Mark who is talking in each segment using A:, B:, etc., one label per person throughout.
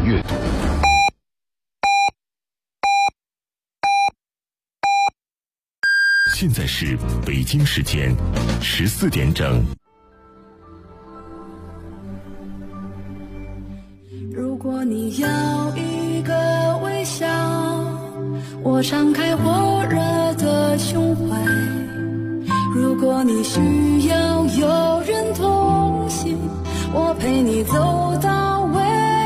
A: 阅读。现在是北京时间14点整。
B: 如果你要一个微笑，我敞开火热的胸怀；如果你需要有人同行，我陪你走到未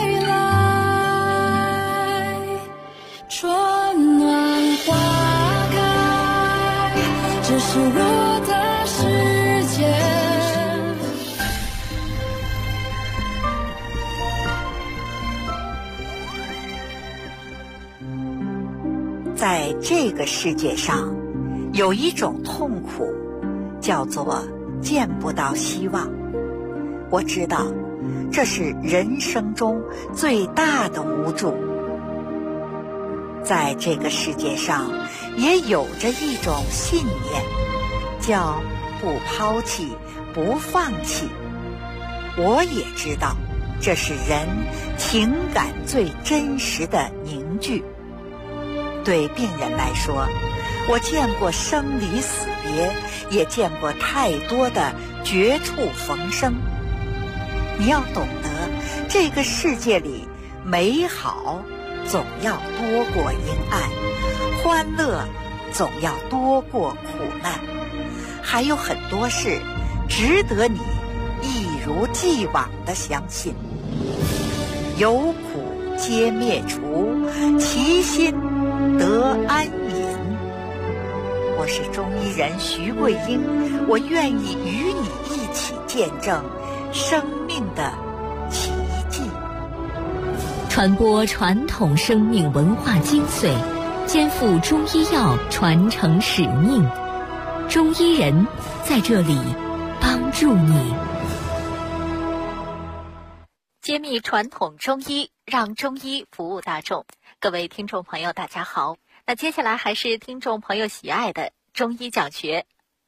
B: 来。春暖花开，这是我的世界。
C: 在这个世界上，有一种痛苦，叫做见不到希望。我知道，这是人生中最大的无助。在这个世界上，也有着一种信念，叫不抛弃，不放弃。我也知道，这是人情感最真实的凝聚。对病人来说，我见过生离死别，也见过太多的绝处逢生。你要懂得，这个世界里美好总要多过阴暗，欢乐总要多过苦难，还有很多事值得你一如既往地相信。有苦皆灭除，其心得安隐。我是中医人徐桂英，我愿意与你一起见证生命的奇迹，
D: 传播传统生命文化精髓，肩负中医药传承使命。中医人在这里帮助你，
E: 揭秘传统中医，让中医服务大众。各位听众朋友大家好，那接下来还是听众朋友喜爱的中医讲学。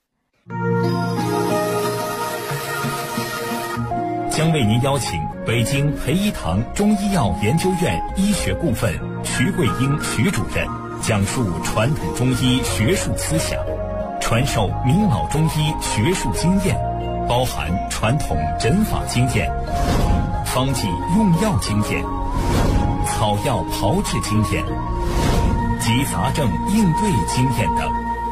F: 将为您邀请北京培一堂中医药研究院医学部分徐桂英徐主任讲述传统中医学术思想，传授名老中医学术经验，包含传统诊法经验、方剂用药经验、草药炮制经验及杂症应对经验等。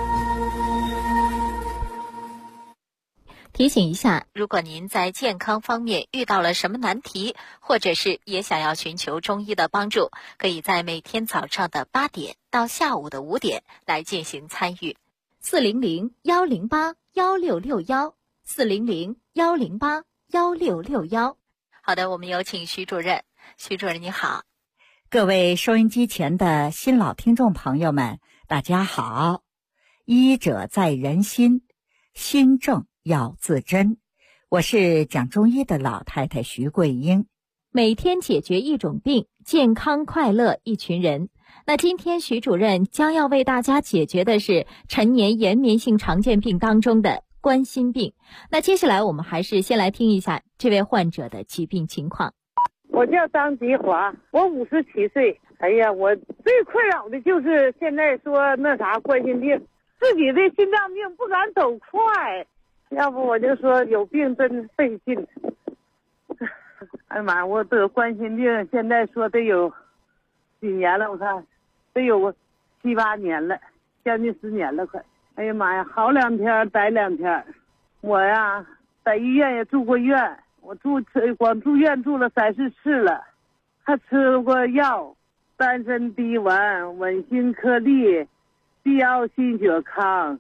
E: 提醒一下，如果您在健康方面遇到了什么难题，或者是也想要寻求中医的帮助，可以在每天早上的8点到下午的5点来进行参与。400-108-1661，400-108-1661。好的，我们有请徐主任。徐主任你好。
C: 各位收音机前的新老听众朋友们，大家好。医者在人心，心正要自珍。我是讲中医的老太太徐桂英。
D: 每天解决一种病，健康快乐一群人。那今天徐主任将要为大家解决的是陈年延绵性常见病当中的冠心病。那接下来我们还是先来听一下这位患者的疾病情况。
G: 我叫张吉华，我57岁。哎呀，我最困扰的就是现在说那啥冠心病，自己的心脏病不敢走快，要不我就说有病真费劲。哎呀妈，我得冠心病现在说得有几年了，我看得有7、8年了，将近10年了快。哎呀妈呀，好2天待2天。我呀在医院也住过院，我光住院住了3、4次了，还吃过药，丹参滴丸、稳心颗粒、必奥心血康，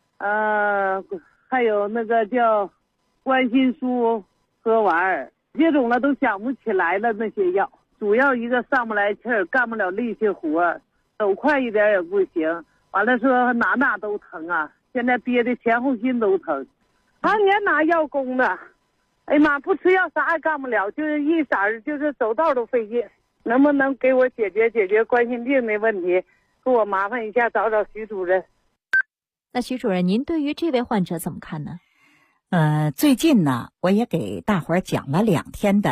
G: 还有那个叫关心舒喝丸，接种了都想不起来了那些药，主要一个上不来气儿，干不了力气活，走快一点也不行，完了说哪都疼啊，现在憋的前后心都疼，常年拿药攻的。哎呀妈，不吃药啥也干不了，就是一色儿就是走道都费劲。能不能给我解决冠心病的问题？给我麻烦一下，找徐主任。
D: 那徐主任，您对于这位患者怎么看呢？
C: 最近呢，我也给大伙儿讲了2天的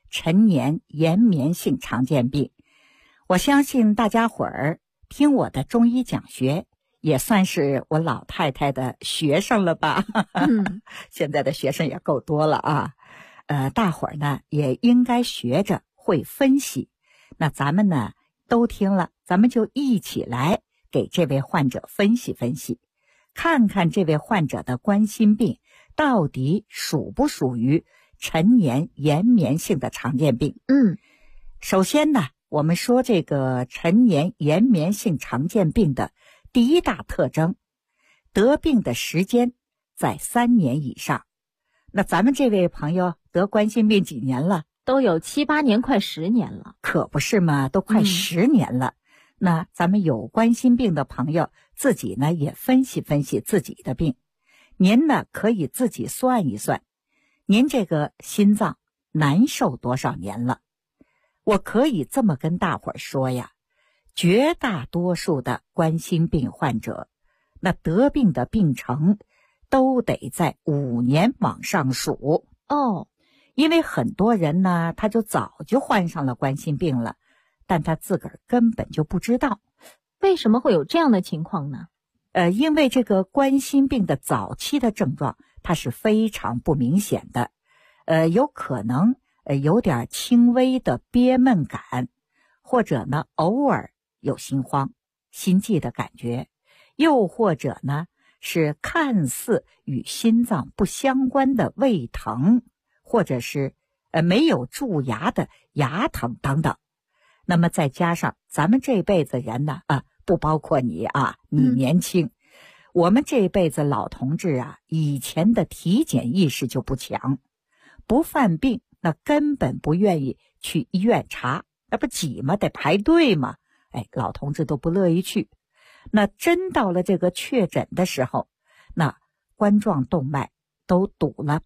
H: 陈年延绵性常见病。我相信大家伙儿听我的中医讲学，也算是我老太太的学生了吧？现在的学生也够多了啊。大伙儿呢也应该学着会分析。那咱们呢都听了，咱们就一起来给这位患者分析分析，看看这位患者的冠心病到底属不属于陈年延绵性的常见病。首先呢，我们说这个陈年延绵性常见病的第一大特征，得病的时间在3年以上。那咱们这位朋友得冠心病几年了？
D: 都有7、8年，快10年了。
H: 可不是嘛，都快10年了。那咱们有冠心病的朋友自己呢也分析分析自己的病。您呢可以自己算一算，您这个心脏难受多少年了？我可以这么跟大伙儿说呀，绝大多数的冠心病患者，那得病的病程都得在5年往上数。因为很多人呢，他就早就患上了冠心病了，但他自个儿根本就不知道。
D: 为什么会有这样的情况呢？
H: 因为这个冠心病的早期的症状，它是非常不明显的，有可能有点轻微的憋闷感，或者呢偶尔有心慌、心悸的感觉，又或者呢是看似与心脏不相关的胃疼，或者是没有蛀牙的牙疼等等。那么再加上咱们这辈子人呢不包括你啊，你年轻，我们这辈子老同志啊，以前的体检意识就不强，不犯病那根本不愿意去医院查，那不挤吗？得排队嘛。老同志都不乐意去。那真到了这个确诊的时候，那冠状动脉都堵了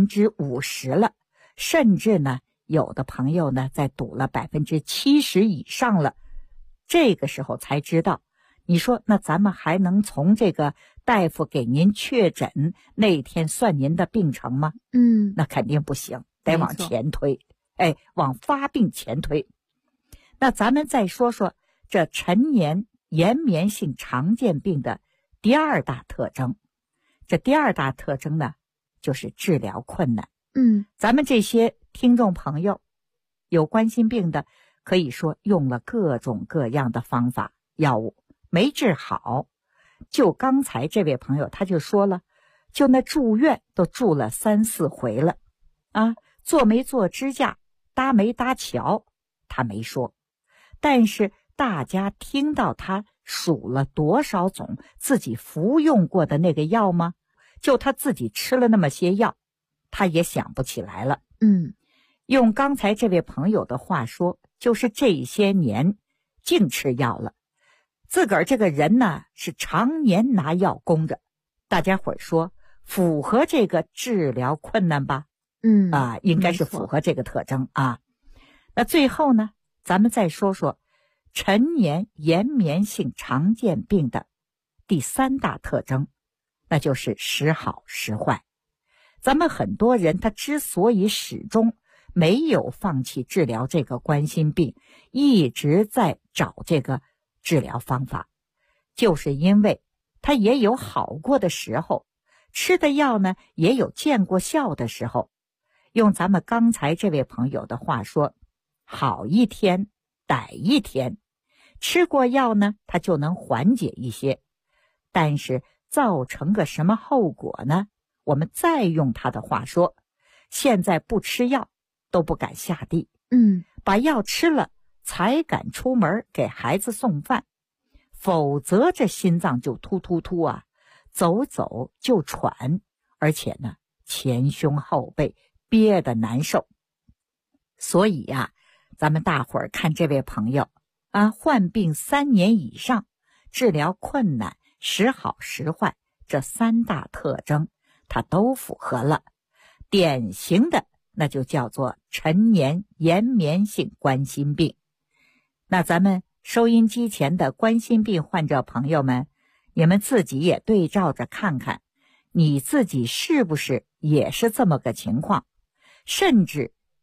H: 50%了，甚至呢有的朋友呢在堵了70%以上了。这个时候才知道，你说那咱们还能从这个大夫给您确诊那天算您的病程吗？那肯定不行，得往前推，往发病前推。那咱们再说说这陈年延绵性常见病的第二大特征。这第二大特征呢，就是治疗困难。咱们这些听众朋友有冠心病的，可以说用了各种各样的方法药物没治好。就刚才这位朋友他就说了，就那住院都住了3、4回了做没做支架，搭没搭桥他没说，但是大家听到他数了多少种自己服用过的那个药吗？就他自己吃了那么些药，他也想不起来了。用刚才这位朋友的话说，就是这些年净吃药了，自个儿这个人呢是常年拿药供着。大家伙儿说符合这个治疗困难吧？应该是符合这个特征啊。那最后呢，咱们再说说陈年延绵性常见病的第3大特征，那就是时好时坏。咱们很多人他之所以始终没有放弃治疗这个冠心病，一直在找这个治疗方法，就是因为他也有好过的时候，吃的药呢也有见过效的时候。用咱们刚才这位朋友的话说，好一天歹一天，吃过药呢他就能缓解一些，但是造成个什么后果呢？我们再用他的话说，现在不吃药都不敢下地，把药吃了才敢出门给孩子送饭，否则这心脏就突突突啊，走走就喘，而且呢前胸后背憋得难受。所以呀，咱们大伙儿看这位朋友患病3年以上，治疗困难，时好时坏，这3大特征它都符合了。典型的那就叫做陈年延绵性冠心病。那咱们收音机前的冠心病患者朋友们，你们自己也对照着看看，你自己是不是也是这么个情况？甚至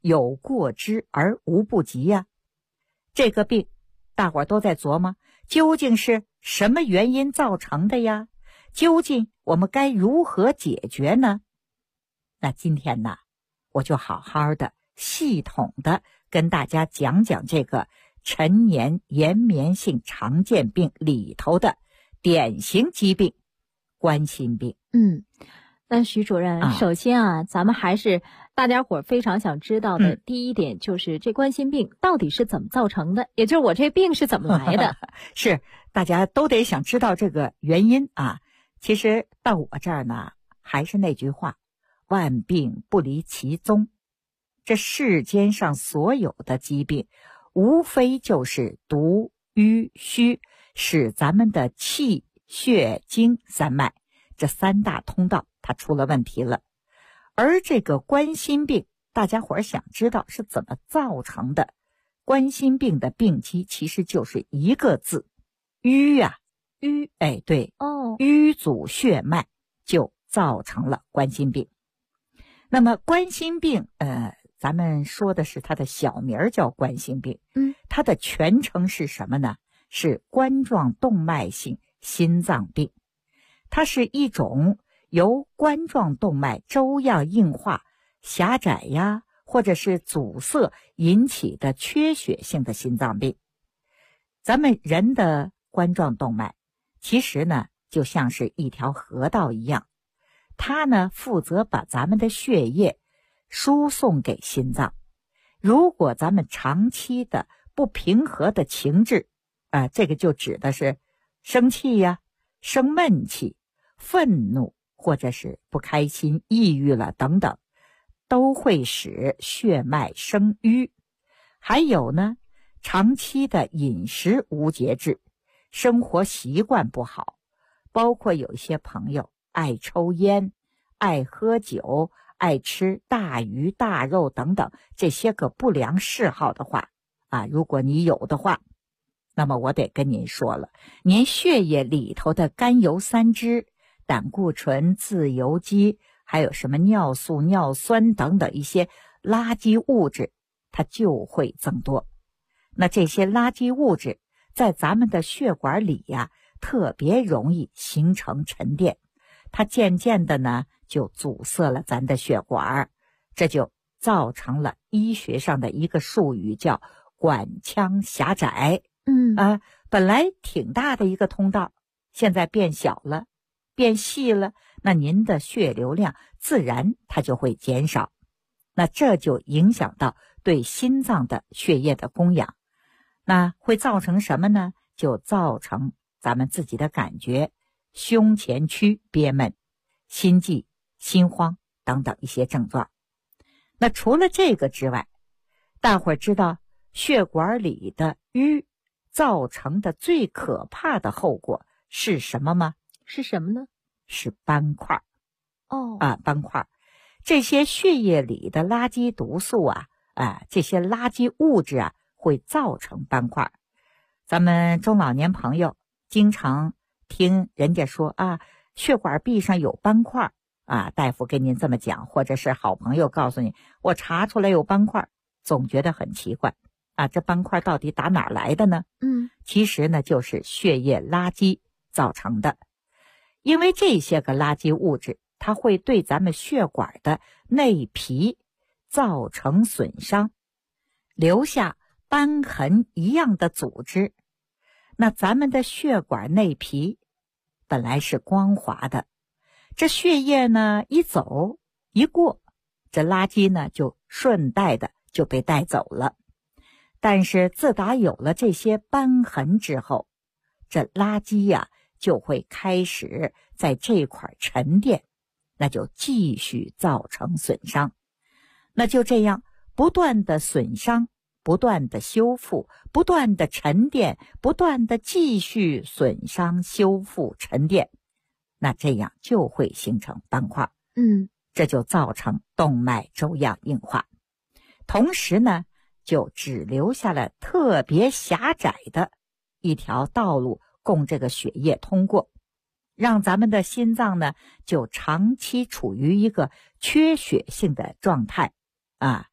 H: 有过之而无不及呀。这个病大伙儿都在琢磨，究竟是什么原因造成的呀？究竟我们该如何解决呢？那今天呢，我就好好的系统的跟大家讲讲这个陈年延绵性常见病里头的典型疾病冠心病。
D: 那徐主任，首先咱们还是大家伙非常想知道的第一点，就是这冠心病到底是怎么造成的，也就是我这病是怎么来的。
H: 是，大家都得想知道这个原因啊。其实到我这儿呢，还是那句话，万病不离其宗。这世间上所有的疾病，无非就是毒、瘀、虚，使咱们的气、血、精三脉这三大通道它出了问题了。而这个冠心病，大家伙儿想知道是怎么造成的。冠心病的病机其实就是一个字，瘀啊。瘀，哎，对，瘀阻血脉就造成了冠心病。那么冠心病咱们说的是它的小名叫冠心病，它的全称是什么呢？是冠状动脉性心脏病。它是一种由冠状动脉粥样硬化、狭窄呀，或者是阻塞引起的缺血性的心脏病。咱们人的冠状动脉其实呢就像是一条河道一样，它呢负责把咱们的血液输送给心脏。如果咱们长期的不平和的情志这个就指的是生气呀、生闷气、愤怒，或者是不开心、抑郁了等等，都会使血脉生瘀。还有呢，长期的饮食无节制，生活习惯不好，包括有一些朋友爱抽烟、爱喝酒、爱吃大鱼大肉等等这些个不良嗜好的话如果你有的话，那么我得跟您说了，您血液里头的甘油三酯、胆固醇、自由基，还有什么尿素、尿酸等等一些垃圾物质，它就会增多。那这些垃圾物质在咱们的血管里特别容易形成沉淀，它渐渐的呢就阻塞了咱的血管，这就造成了医学上的一个术语叫管腔狭窄。本来挺大的一个通道，现在变小了，变细了，那您的血流量自然它就会减少，那这就影响到对心脏的血液的供氧。那会造成什么呢？就造成咱们自己的感觉胸前区憋闷、心悸、心慌等等一些症状。那除了这个之外，大伙儿知道血管里的瘀造成的最可怕的后果是什么吗？
D: 是什么呢？
H: 是斑块。斑块，这些血液里的垃圾毒素这些垃圾物质会造成斑块。咱们中老年朋友经常听人家说血管壁上有斑块大夫跟您这么讲，或者是好朋友告诉你我查出来有斑块，总觉得很奇怪这斑块到底打哪儿来的呢？其实呢就是血液垃圾造成的。因为这些个垃圾物质它会对咱们血管的内皮造成损伤，留下瘢痕一样的组织。那咱们的血管内皮本来是光滑的，这血液呢一走一过，这垃圾呢就顺带的就被带走了。但是自打有了这些瘢痕之后，这垃圾就会开始在这块沉淀，那就继续造成损伤。那就这样不断的损伤，不断的修复，不断的沉淀，不断的继续损伤、修复、沉淀，那这样就会形成斑块。这就造成动脉粥样硬化。同时呢，就只留下了特别狭窄的一条道路供这个血液通过，让咱们的心脏呢就长期处于一个缺血性的状态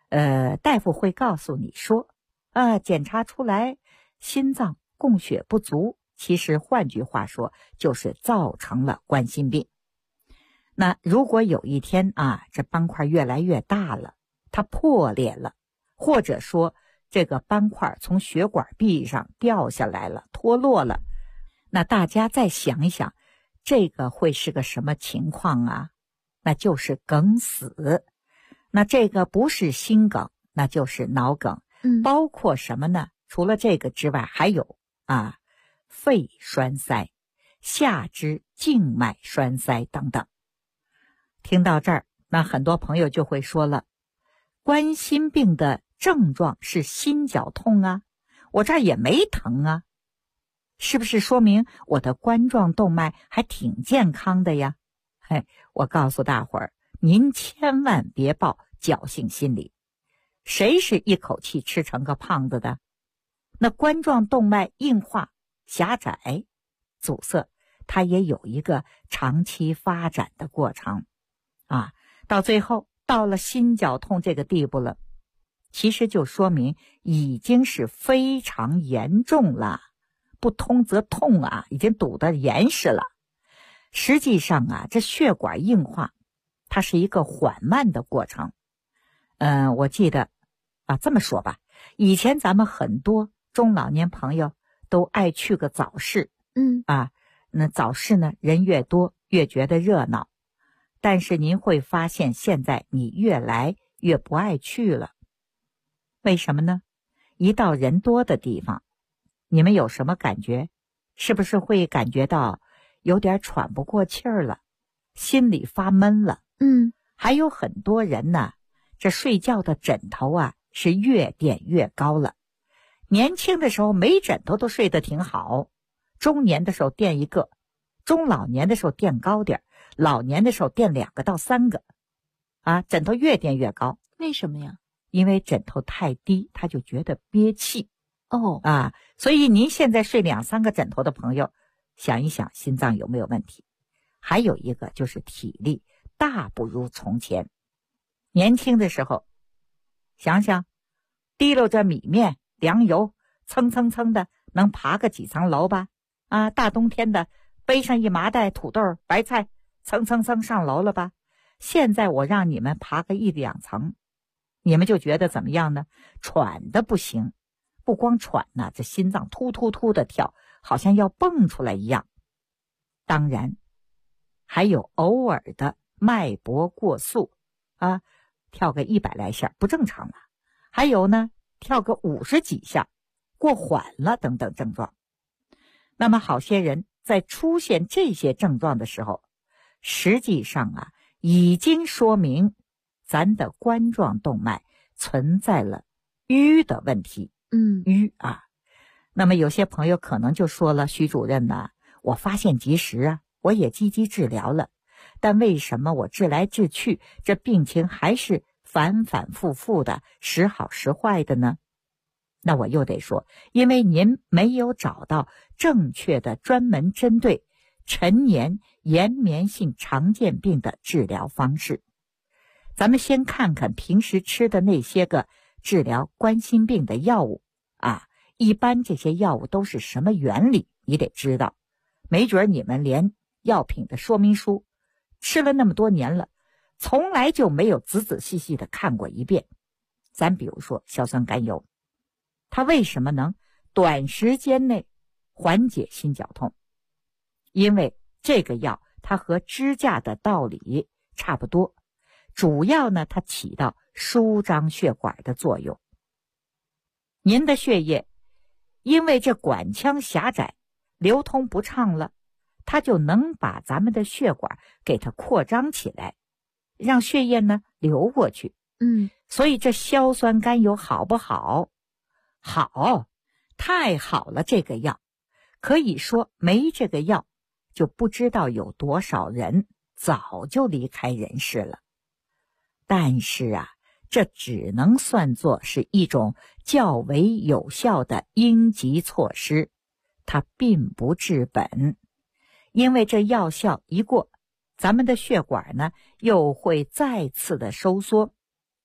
H: 大夫会告诉你说，检查出来心脏供血不足，其实换句话说就是造成了冠心病。那如果有一天这斑块越来越大了，它破裂了，或者说这个斑块从血管壁上掉下来了，脱落了，那大家再想一想，这个会是个什么情况啊？那就是梗死。那这个不是心梗，那就是脑梗。包括什么呢？除了这个之外，还有肺栓塞、下肢静脉栓塞等等。听到这儿，那很多朋友就会说了，冠心病的症状是心绞痛啊，我这儿也没疼啊，是不是说明我的冠状动脉还挺健康的呀？我告诉大伙儿，您千万别抱侥幸心理。谁是一口气吃成个胖子的？那冠状动脉硬化、狭窄、阻塞，它也有一个长期发展的过程到最后到了心绞痛这个地步了，其实就说明已经是非常严重了，不通则痛已经堵得严实了。实际上这血管硬化它是一个缓慢的过程。我记得这么说吧，以前咱们很多中老年朋友都爱去个早市。那早市呢，人越多越觉得热闹，但是您会发现现在你越来越不爱去了。为什么呢？一到人多的地方，你们有什么感觉？是不是会感觉到有点喘不过气儿了，心里发闷了？还有很多人呢，这睡觉的枕头是越垫越高了。年轻的时候没枕头都睡得挺好，中年的时候垫一个，中老年的时候垫高点，老年的时候垫2个到3个枕头越垫越高。
D: 为什么呀？
H: 因为枕头太低，他就觉得憋气。所以您现在睡2、3个枕头的朋友，想一想心脏有没有问题。还有一个就是体力大不如从前。年轻的时候想想，提溜着米面粮油，蹭蹭蹭的能爬个几层楼吧？大冬天的背上一麻袋土豆白菜，蹭蹭蹭上楼了吧？现在我让你们爬个1、2层，你们就觉得怎么样呢？喘的不行，不光喘这心脏突突突的跳，好像要蹦出来一样。当然还有偶尔的脉搏过速跳个100来下不正常了，还有呢跳个50几下过缓了等等症状。那么好些人在出现这些症状的时候，实际上已经说明咱的冠状动脉存在了淤的问题。淤那么有些朋友可能就说了，徐主任我发现及时我也积极治疗了，但为什么我治来治去，这病情还是反反复复的，时好时坏的呢？那我又得说，因为您没有找到正确的专门针对陈年延绵性常见病的治疗方式。咱们先看看平时吃的那些个治疗冠心病的药物一般这些药物都是什么原理，你得知道。没准你们连药品的说明书吃了那么多年了，从来就没有仔仔细细的看过一遍。咱比如说硝酸甘油，它为什么能短时间内缓解心绞痛？因为这个药它和支架的道理差不多，主要呢它起到舒张血管的作用。您的血液因为这管腔狭窄，流通不畅了，它就能把咱们的血管给它扩张起来，让血液呢流过去。所以这硝酸甘油好不好？好，太好了。这个药可以说没这个药，就不知道有多少人早就离开人世了。但是这只能算作是一种较为有效的应急措施，它并不治本。因为这药效一过，咱们的血管呢又会再次的收缩。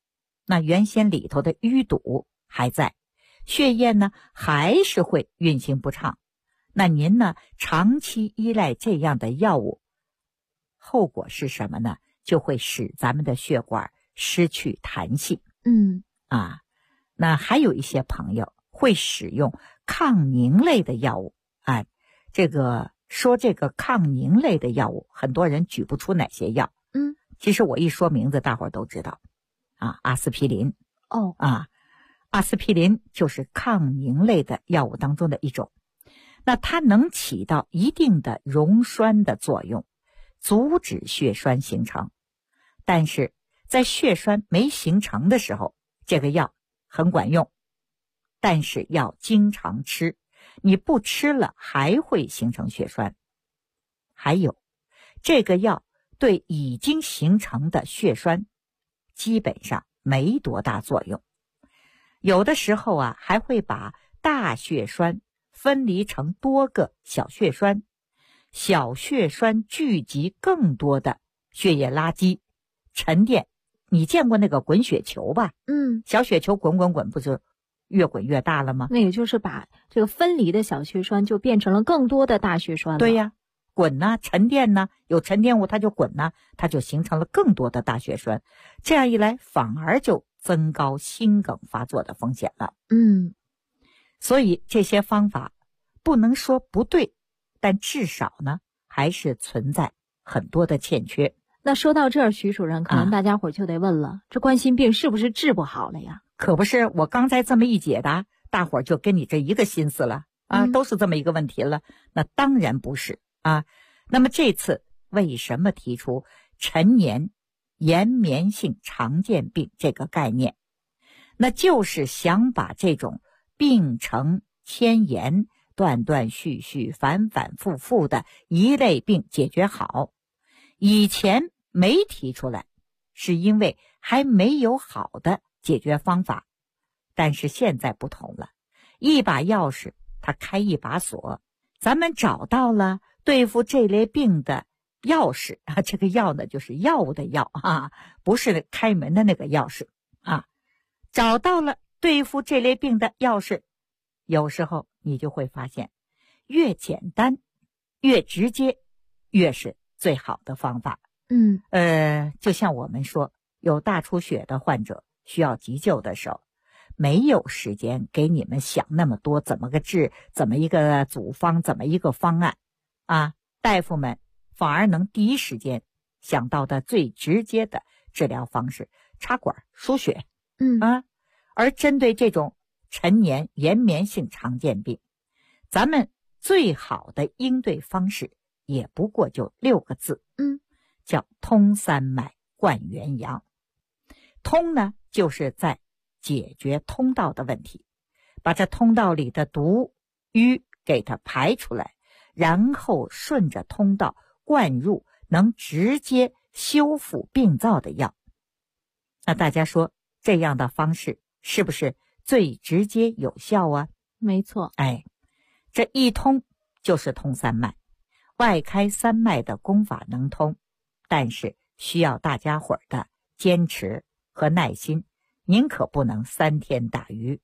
H: 那原先里头的淤堵还在，血液呢还是会运行不畅。那您呢长期依赖这样的药物，后果是什么呢？就会使咱们的血管失去弹性。那还有一些朋友会使用抗凝类的药物啊，这个抗凝类的药物，很多人举不出哪些药。其实我一说名字，大伙儿都知道啊，阿司匹林。阿司匹林就是抗凝类的药物当中的一种。那它能起到一定的溶栓的作用，阻止血栓形成。但是在血栓没形成的时候，这个药很管用，但是要经常吃，你不吃了还会形成血栓。还有，这个药对已经形成的血栓基本上没多大作用，有的时候啊还会把大血栓分离成多个小血栓，小血栓聚集更多的血液垃圾沉淀。你见过那个滚雪球吧？小雪球滚滚滚，不就越滚越大了吗？
D: 那也就是把这个分离的小血栓就变成了更多的大血栓了。
H: 对呀，滚呐，沉淀呐，有沉淀物它就滚呐，它就形成了更多的大血栓。这样一来，反而就增高心梗发作的风险了。所以这些方法不能说不对，但至少呢还是存在很多的欠缺。
D: 那说到这儿，徐主任，可能大家伙就得问了，这冠心病是不是治不好了呀？
H: 可不是，我刚才这么一解答，大伙就跟你这一个心思了啊，都是这么一个问题了。那当然不是啊。那么这次为什么提出陈年延绵性常见病这个概念？那就是想把这种病程迁延、断断续续、反反复复的一类病解决好。以前没提出来，是因为还没有好的解决方法。但是现在不同了，一把钥匙它开一把锁，咱们找到了对付这类病的钥匙啊，这个药呢就是药物的药啊，不是开门的那个钥匙啊。找到了对付这类病的钥匙，有时候你就会发现，越简单越直接越是最好的方法。就像我们说，有大出血的患者需要急救的时候，没有时间给你们想那么多怎么个治，怎么一个组方，怎么一个方案啊。大夫们反而能第一时间想到的最直接的治疗方式，插管输血。而针对这种陈年延绵性常见病，咱们最好的应对方式也不过就6个字，叫通三脉贯元阳。通呢，就是在解决通道的问题，把这通道里的毒瘀给它排出来，然后顺着通道灌入能直接修复病灶的药。那大家说这样的方式是不是最直接有效啊？
D: 没错。
H: 这一通就是通三脉，外开三脉的功法能通，但是需要大家伙的坚持和耐心。您可不能3天打鱼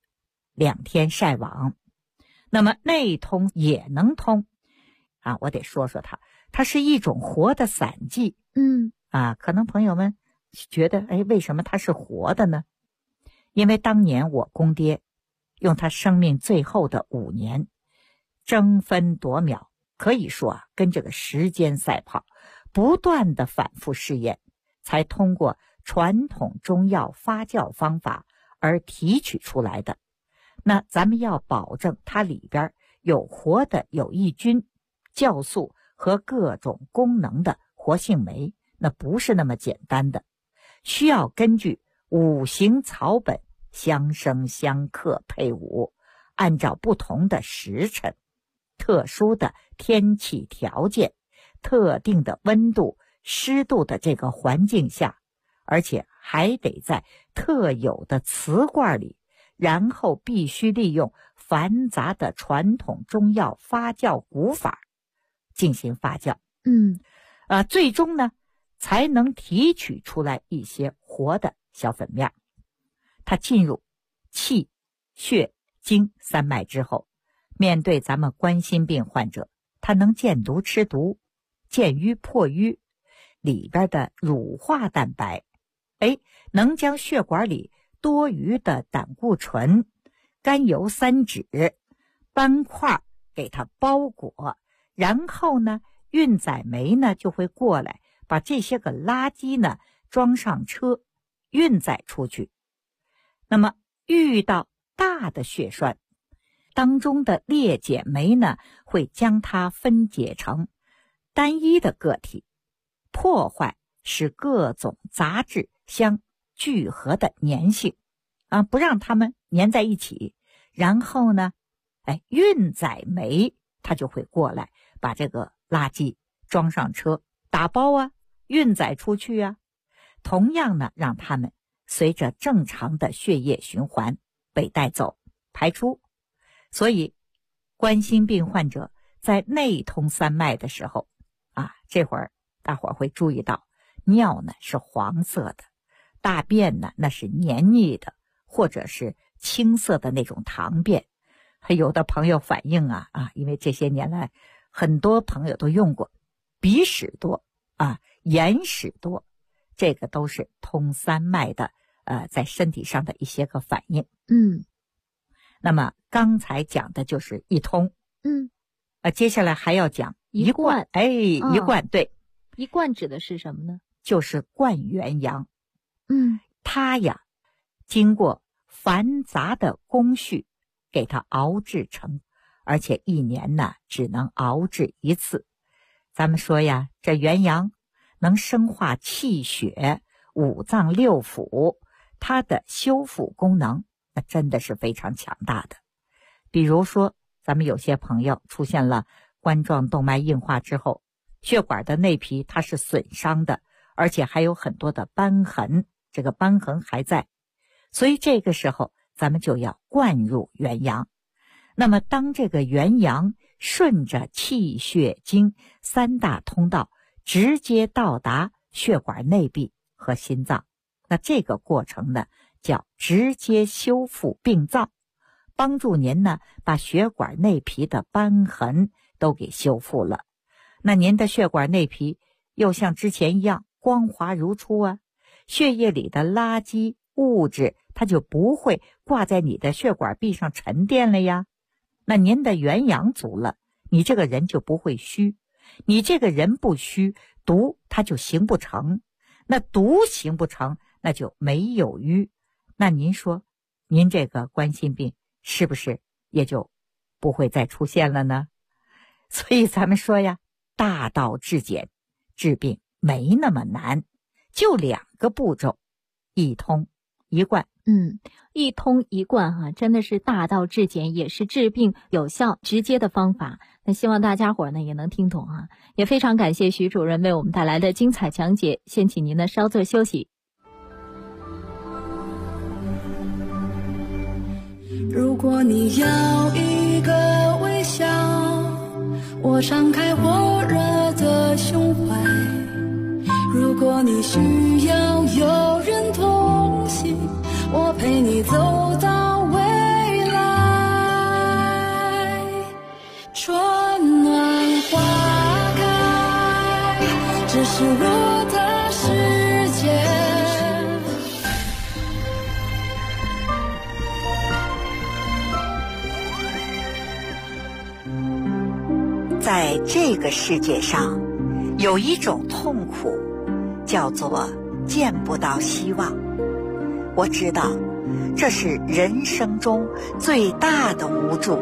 H: 2天晒网。那么内通也能通啊，我得说说它是一种活的散剂。可能朋友们觉得为什么它是活的呢？因为当年我公爹用他生命最后的5年争分夺秒，可以说跟这个时间赛跑，不断的反复试验，才通过传统中药发酵方法而提取出来的。那咱们要保证它里边有活的有益菌、酵素和各种功能的活性酶，那不是那么简单的，需要根据5行草本相生相克配伍，按照不同的时辰、特殊的天气条件、特定的温度、湿度的这个环境下，而且还得在特有的瓷罐里，然后必须利用繁杂的传统中药发酵古法进行发酵。最终呢才能提取出来一些活的小粉面。 它进入气、血、经三脉之后，面对咱们冠心病患者，它能见毒吃毒，见瘀破瘀，里边的乳化蛋白，能将血管里多余的胆固醇、甘油三酯、斑块给它包裹，然后呢，运载酶呢就会过来，把这些个垃圾呢装上车，运载出去。那么遇到大的血栓，当中的裂解酶呢会将它分解成单一的个体，破坏使各种杂质相聚合的粘性不让它们粘在一起。然后呢，运载酶它就会过来，把这个垃圾装上车，打包运载出去同样呢，让它们随着正常的血液循环被带走排出。所以冠心病患者在内通三脉的时候这会儿大伙儿会注意到，尿呢是黄色的，大便呢那是黏腻的，或者是青色的那种糖便。还有的朋友反映因为这些年来很多朋友都用过，鼻屎多眼屎多，这个都是通三脉的在身体上的一些个反应。那么刚才讲的就是一通，接下来还要讲一贯。一贯，对，
D: 一贯指的是什么呢？
H: 就是灌元阳。它呀经过繁杂的工序给它熬制成，而且一年呢只能熬制一次。咱们说呀，这元阳能生化气血、五脏六腑，它的修复功能那真的是非常强大的。比如说咱们有些朋友出现了冠状动脉硬化之后，血管的内皮它是损伤的，而且还有很多的瘢痕，这个瘢痕还在，所以这个时候咱们就要灌入元阳。那么当这个元阳顺着气血经三大通道直接到达血管内壁和心脏，那这个过程呢叫直接修复病灶，帮助您呢把血管内皮的瘢痕都给修复了。那您的血管内皮又像之前一样光滑如初血液里的垃圾物质它就不会挂在你的血管壁上沉淀了呀。那您的元阳足了，你这个人就不会虚，你这个人不虚，毒它就行不成，那毒行不成，那就没有瘀，那您说您这个冠心病是不是也就不会再出现了呢？所以咱们说呀，大道至简，治病没那么难，就2个步骤，一通一贯。
D: 一通一贯真的是大道至简，也是治病有效直接的方法。那希望大家伙呢也能听懂也非常感谢徐主任为我们带来的精彩讲解，先请您呢稍作休息。
B: 如果你要一个微笑，我敞开火热的胸怀。如果你需要有人同行，我陪你走到未来。春暖花开，这是我的世界。
C: 在这个世界上，有一种痛苦，叫做见不到希望。我知道，这是人生中最大的无助。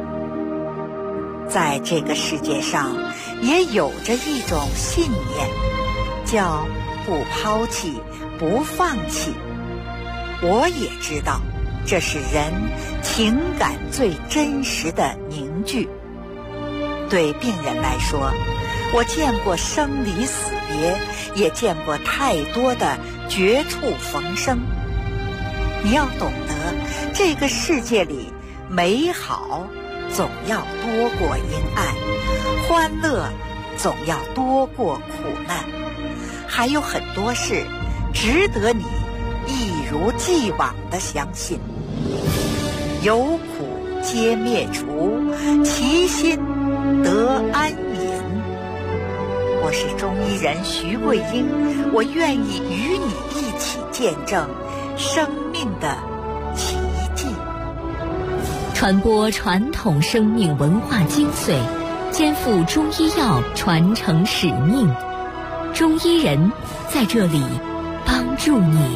C: 在这个世界上，也有着一种信念，叫不抛弃、不放弃。我也知道，这是人情感最真实的凝聚。对病人来说，我见过生离死别，也见过太多的绝处逢生。你要懂得，这个世界里美好总要多过阴暗，欢乐总要多过苦难，还有很多事值得你一如既往的相信。有苦皆灭除，其心得安隐。我是中医人徐桂英，我愿意与你一起见证生命的奇迹，
E: 传播传统生命文化精髓，肩负中医药传承使命。中医人在这里帮助你。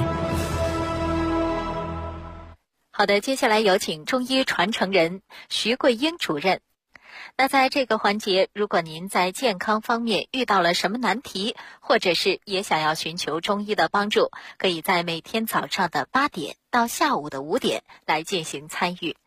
E: 好的，接下来有请中医传承人徐桂英主任。那在这个环节，如果您在健康方面遇到了什么难题，或者是也想要寻求中医的帮助，可以在每天早上的8点到下午的5点来进行参与。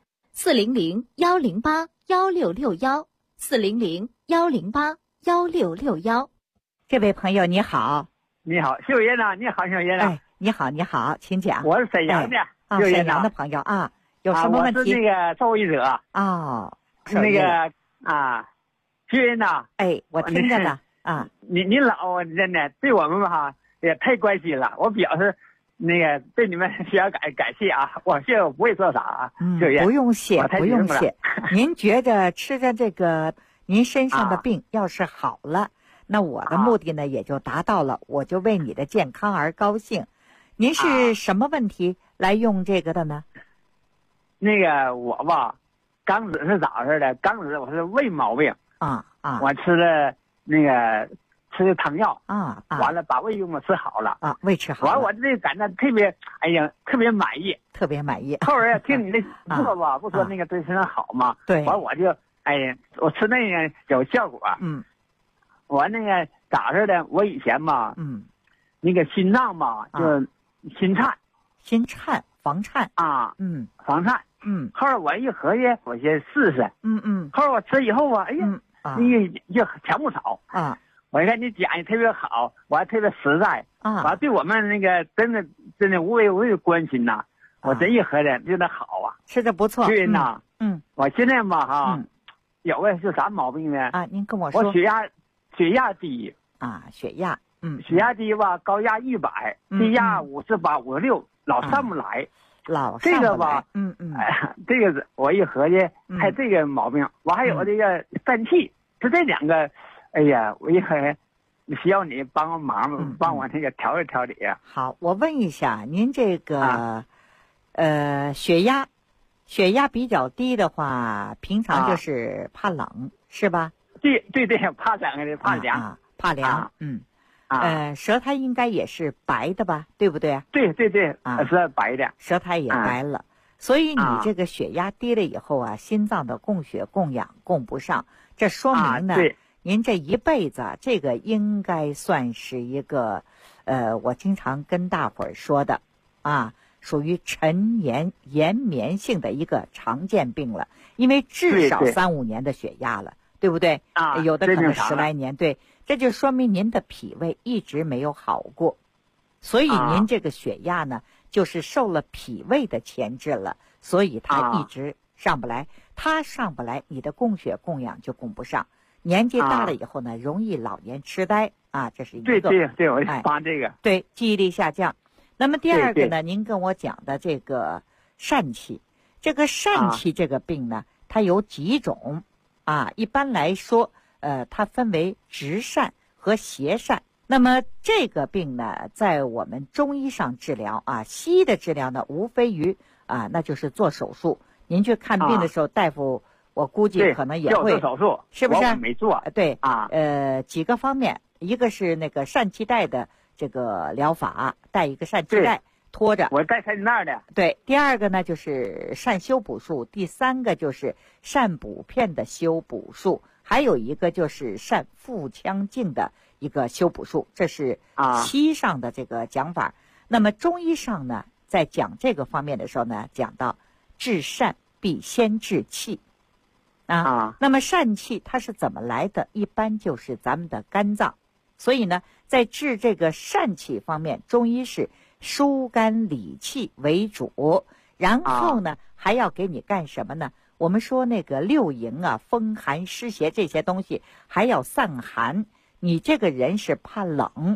D: 400-108-1661，400-108-1661。
H: 这位朋友你好。
I: 你好，秀英呐，你好，秀英呐。
H: 哎，你好，你好，请讲。
I: 我是沈阳的，
H: 沈阳的朋友啊，有什么问题？
I: 我是那个受益者。
H: 哦，
I: 那个秀英呐。
H: 哎，我听着呢。
I: 您老真的对我们哈也太关心了，我表示那个对你们需要感谢啊。我现在不会做啥，秀英。
H: 不用谢，不用谢。您觉着吃着这个您身上的病要是好了，那我的目的呢也就达到了，我就为你的健康而高兴。您是什么问题来用这个的呢？
I: 那个我吧，刚子是咋回事的？刚子我是胃毛病我吃了那个汤药完了把胃用的吃好了
H: 胃吃好了。
I: 完我这感到特别特别满意，
H: 特别满意。
I: 后来听你的说吧，不说那个对身上好吗？
H: 对。
I: 完我就我吃那个有效果。完那个咋似的？我以前吧，那个心脏吧，就是心颤、
H: 房颤
I: 房颤。后来我一合计，我先试试。后来我吃以后哎呀，那个就强不少我看你讲也特别好，我还特别实在完对我们那个真的无微不至关心呐。我真一合计就得好
H: 吃的不错。
I: 对呐，我现在吧有个是啥毛病呢？
H: 您跟我说。
I: 我血压低
H: 血压
I: 血压低吧，高压100，低压58、56，老上不来。这个吧，这个我一合计，还这个毛病，我还有这个疝气，就这2个，哎呀，我一合计需要你帮个忙，帮我那个调一调理。
H: 好，我问一下，您这个血压比较低的话，平常就是怕冷是吧？
I: 对，怕冷的，怕凉，
H: 怕凉。舌苔应该也是白的吧，对不对？
I: 对，是白的，
H: 舌苔也白了。所以你这个血压低了以后心脏的供血供氧供不上，这说明呢，您这一辈子这个应该算是一个我经常跟大伙儿说的属于陈年延绵性的一个常见病了，因为至少3-5年的血压了，对不对？有的可能10来年。对，这就说明您的脾胃一直没有好过，所以您这个血压呢，就是受了脾胃的牵制了，所以它一直上不来。它上不来，你的供血供氧就供不上。年纪大了以后呢，容易老年痴呆这是一个。
I: 对，我发这个。
H: 对，记忆力下降。那么第二个呢，您跟我讲的这个疝气，这个疝气这个病呢，它有几种一般来说，它分为直疝和邪疝。那么这个病呢，在我们中医上治疗西医的治疗呢，无非于那就是做手术。您去看病的时候，大夫我估计可能也会
I: 做手术，
H: 是不是？
I: 我没做。
H: 对几个方面，一个是那个疝气带的这个疗法，带一个疝气带拖着。
I: 我带疝气带的。
H: 对，第二个呢就是疝修补术，第三个就是疝补片的修补术，还有一个就是疝腹腔镜的一个修补术，这是西医上的这个讲法。那么中医上呢，在讲这个方面的时候呢，讲到治疝必先治气那么疝气它是怎么来的？一般就是咱们的肝脏。所以呢，在治这个疝气方面，中医是疏肝理气为主，然后呢还要给你干什么呢？我们说那个六营风寒湿邪这些东西还要散寒。你这个人是怕冷，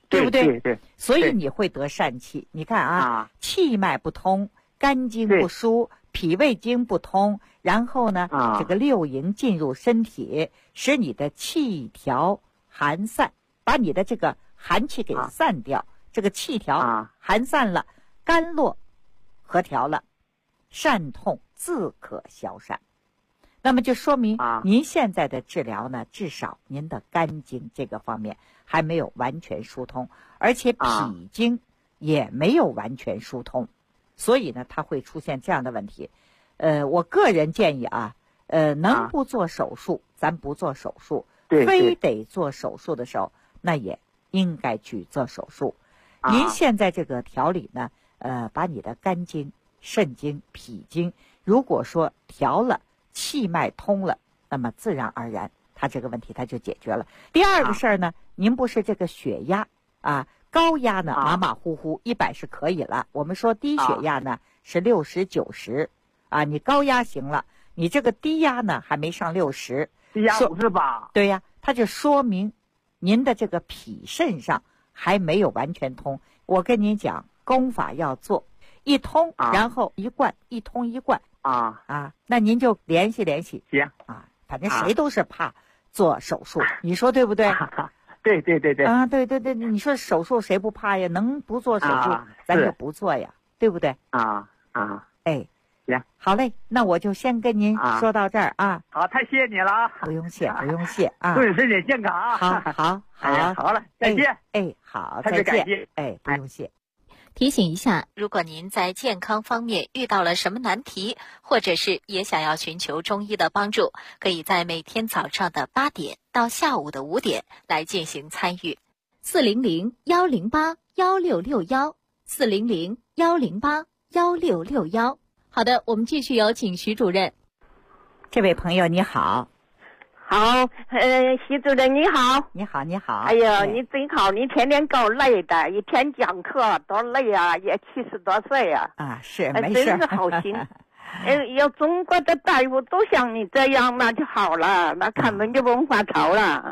H: 对不对？
I: 对。
H: 所以你会得疝气。你看啊，气脉不通，肝经不舒，脾胃经不通，然后呢，这个六淫进入身体，使你的气调寒散，把你的这个寒气给散掉，这个气调寒散了，肝络和调了，疝痛自可消散。那么就说明您现在的治疗呢，至少您的肝经这个方面还没有完全疏通，而且脾经也没有完全疏通，所以呢，它会出现这样的问题。我个人建议能不做手术，咱不做手术，非得做手术的时候，那也应该去做手术。您现在这个调理呢，把你的肝经、肾经、脾经，如果说调了，气脉通了，那么自然而然他这个问题他就解决了。第二个事儿呢，您不是这个血压高压呢马马虎虎，100是可以了。我们说低血压呢是60、90你高压行了，你这个低压呢还没上60，
I: 低压58。
H: 对呀，它就说明您的这个脾肾上还没有完全通。我跟您讲，功法要做一通，然后一贯，一通一贯。那您就联系联系。
I: 行
H: 反正谁都是怕做手术，你说对不对？
I: 对。
H: 对，你说手术谁不怕呀？能不做手术，咱就不做呀，对不对？哎，
I: 行，
H: 好嘞，那我就先跟您说到这儿
I: 好，太谢谢你了
H: 不用谢
I: 祝你身体健康好了，再见。
H: 好，再见。不用谢。
E: 提醒一下，如果您在健康方面遇到了什么难题，或者是也想要寻求中医的帮助，可以在每天早上的8点到下午的5点来进行参与。400-108-1661，400-108-1661。好的，我们继续有请徐主任。
H: 这位朋友你好。
J: 好，徐主任你好。
H: 你好。
J: 哎呦，你真好，你天天够累的，一天讲课多累啊，也70多岁啊。
H: 是没事。
J: 真是好心。要中国的大夫都像你这样，那就好了，那看门就文化潮了。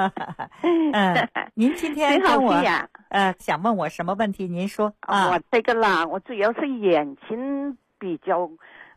H: 您今天跟我想问我什么问题？您说。
J: 我这个啦，我主要是眼睛比较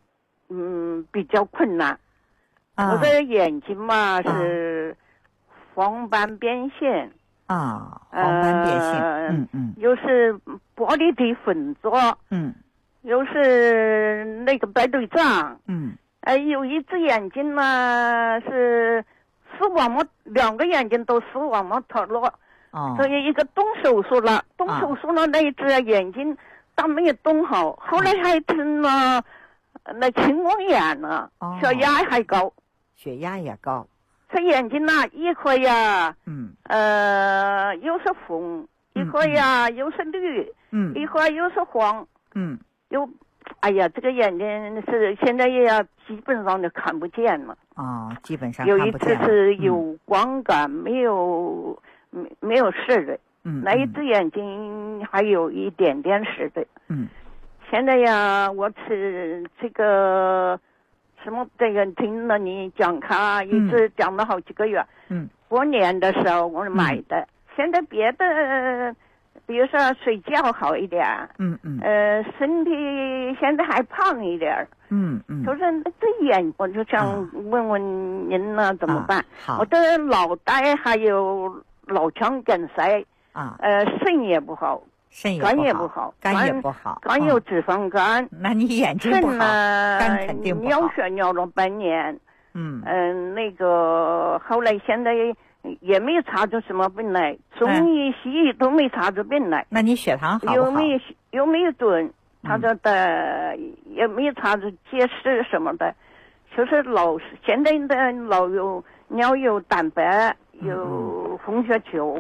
J: 困难。我的眼睛嘛是黄斑变性
H: 黄斑变性，
J: 又是玻璃体混浊，又是那个白内障，有一只眼睛呢是视网膜，2个眼睛都视网膜脱落，所以一个动手术了，那一只眼睛但没有动好，后来还成了那青光眼了，血压还高。
H: 血压也高，
J: 这眼睛呐，一会呀，又是红，一会呀又是绿，一会又是黄，哎呀，这个眼睛是现在也要基本上就看不见了。
H: 基本上看不见了。
J: 有一次是有光感，没有视的，那一只眼睛还有一点点视的。现在呀，我吃这个。什么这个听了你讲他一直讲了好几个月，过年的时候我买的，现在别的比如说睡觉好一点，身体现在还胖一点，就是这眼我就想问问您呢怎么办？我的脑袋还有脑腔梗塞，肾也不好。肝也不好，肝有脂肪肝。
H: 那你眼睛不好，肝肯定不好。
J: 尿血尿了半年，那个后来现在也没有查出什么病来，中医西医都没查出病来。
H: 那你血糖好不好？
J: 有没有准？他说的也没有查出结石什么的，就是现在的有尿有蛋白，有红血球。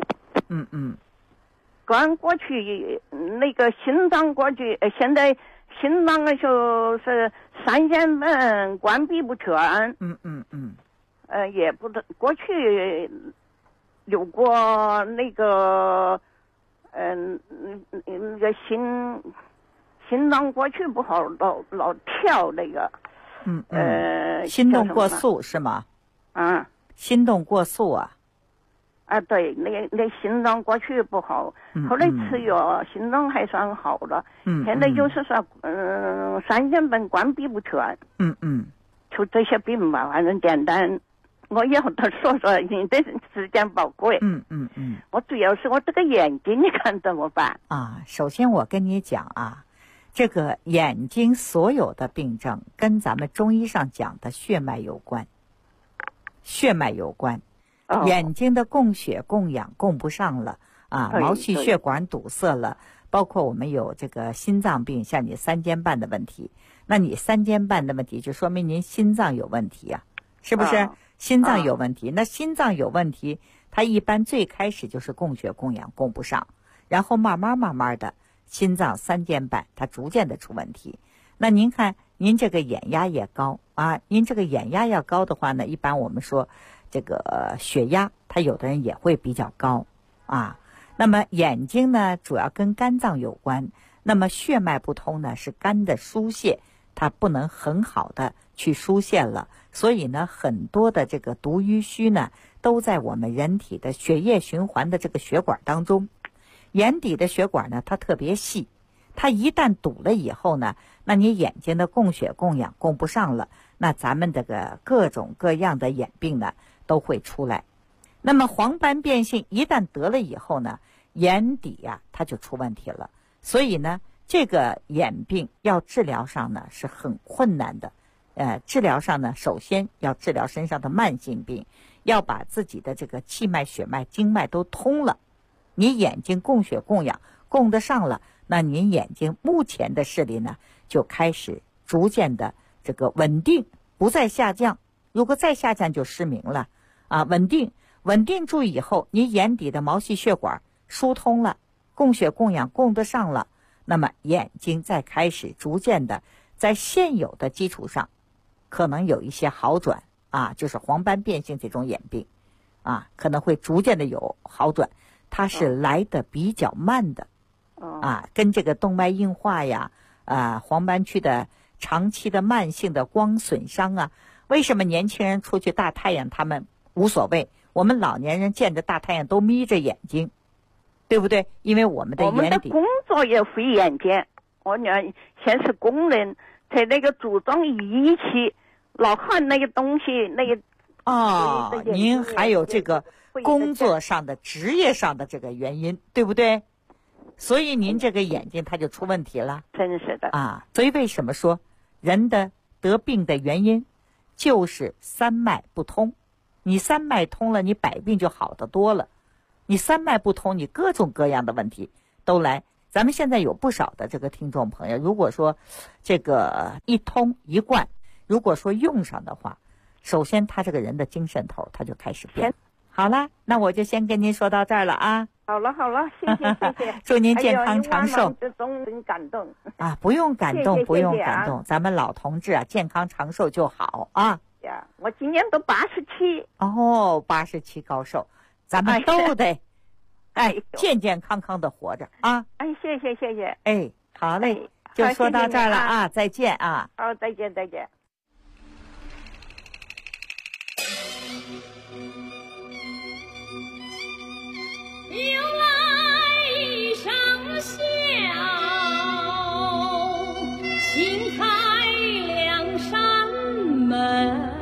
J: 肝过去那个心脏过去，现在心脏就是3腺苷关闭不全，也不得过去有过那个那个心脏过去不好，老跳那个，
H: 心动过速是吗？
J: 心
H: 动过速啊。
J: 对，那心脏过去不好，后来吃药，心脏还算好了。现在就是说，三尖瓣关闭不全。就这些病吧，反正简单。我要他说你的时间宝贵。我主要是我这个眼睛，你看怎么办
H: 啊？首先我跟你讲啊，这个眼睛所有的病症跟咱们中医上讲的血脉有关，眼睛的供血供氧供不上了啊，毛细血管堵塞了，包括我们有这个心脏病，像你三尖瓣的问题，那你三尖瓣的问题就说明您心脏有问题啊，是不是？心脏有问题，那心脏有问题，它一般最开始就是供血供氧供不上，然后慢慢的心脏三尖瓣它逐渐的出问题。那您看您这个眼压也高啊，您这个眼压要高的话呢，一般我们说这个血压它有的人也会比较高啊。那么眼睛呢主要跟肝脏有关，那么血脉不通呢是肝的疏泄它不能很好的去疏泄了，所以呢很多的这个毒瘀虚呢都在我们人体的血液循环的这个血管当中。眼底的血管呢它特别细，它一旦堵了以后呢，那你眼睛的供血供氧供不上了，那咱们这个各种各样的眼病呢都会出来。那么黄斑变性一旦得了以后呢，眼底呀它就出问题了，所以呢这个眼病要治疗上呢是很困难的。治疗上呢首先要治疗身上的慢性病，要把自己的这个气脉血脉经脉都通了，你眼睛供血供氧供得上了，那您眼睛目前的视力呢就开始逐渐的这个稳定，不再下降，如果再下降就失明了啊。稳定住以后，你眼底的毛细血管疏通了，供血供氧供得上了，那么眼睛再开始逐渐的在现有的基础上可能有一些好转啊，就是黄斑变性这种眼病啊，可能会逐渐的有好转，它是来的比较慢的啊，跟这个动脉硬化呀黄斑区的长期的慢性的光损伤啊。为什么年轻人出去大太阳他们无所谓，我们老年人见着大太阳都眯着眼睛，对不对？因为我们的眼底，
J: 我们的工作也费眼睛。我娘先是工人，在那个组装仪器，老看那个东西，那个
H: 您还有这个工作上的职业上的这个原因，对不对？所以您这个眼睛它就出问题了。
J: 真是的
H: 啊！所以为什么说人的得病的原因就是三脉不通？你三脉通了，你百病就好得多了。你三脉不通，你各种各样的问题都来。咱们现在有不少的这个听众朋友，如果说这个一通一贯，如果说用上的话，首先他这个人的精神头他就开始变。好了，那我就先跟您说到这儿了啊。
J: 好了，谢谢。
H: 祝您健康长寿。
J: 真感动
H: 啊！不用感动，不用感动，咱们老同志啊，健康长寿就好啊。
J: 呀，我今年都87。
H: 哦，87高寿，咱们都得健健康康的活着啊。
J: 谢谢。
H: 好嘞，就说到这儿了啊，再见啊。
J: 好，再见。
B: 又来一声笑，轻开两扇门。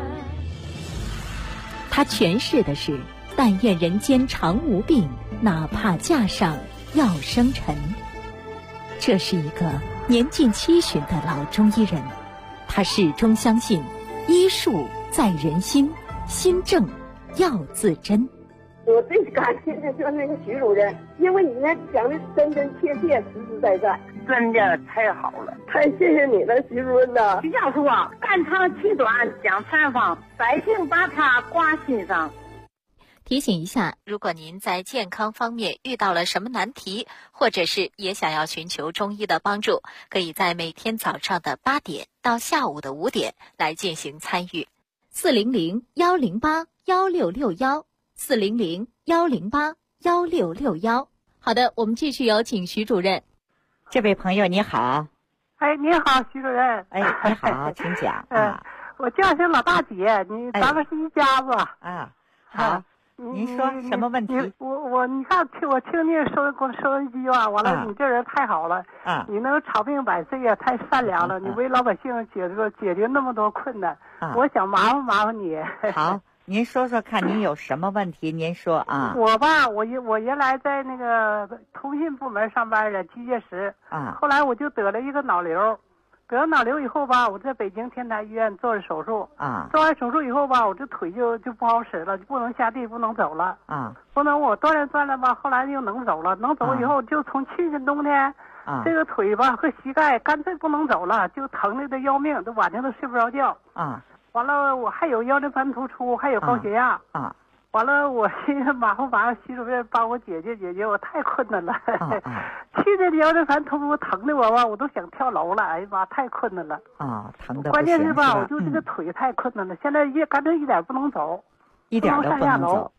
D: 他诠释的是但愿人间常无病，哪怕架上要生尘。这是一个年近70的老中医人，他始终相信医术在人心，心正要自珍。
K: 我最感谢的就是那个徐主任，因为你那讲的真真切切，实实在在，
I: 真的太好了，
K: 太谢谢你了，徐主任呐。
G: 徐教授啊，肝长气短讲采访，百姓把他挂心上。
E: 提醒一下，如果您在健康方面遇到了什么难题，或者是也想要寻求中医的帮助，可以在每天早上的8点到下午的5点来进行参与。400-108-1661，400-108-1661。好的，我们继续有请徐主任。
H: 这位朋友你好。
L: 你好，徐主任。
H: 你好，请讲。
L: 我叫声老大姐，咱们是一家子。
H: 好。 您说什么问题？
L: 你看，我听您收音机吧，完了，你这人太好了啊！你能长命百岁呀，太善良了。你为老百姓解决那么多困难，我想麻烦你。
H: 好，您说说看，您有什么问题？您说啊。
L: 我吧，我原来在那个通信部门上班的机械师啊，后来我就得了一个脑瘤。得了脑瘤以后吧，我在北京天台医院做了手术啊。做完手术以后吧，我这腿就不好使了，就不能下地，不能走了啊。不能我锻炼吧，后来又能走了。能走以后，就从去年冬天，这个腿吧和膝盖干脆不能走了，就疼的要命，都晚上都睡不着觉啊。完了，我还有腰间盘突出，还有高血压啊。完了，我寻思麻烦徐主任帮我解决，我太困难了。去年腰间盘突出疼的我吧，我都想跳楼了。哎呀妈，太困难了
H: 啊！疼的
L: 关键是吧，我就这个腿太困难了，现在干脆一点不能走，
H: 一点都不能走。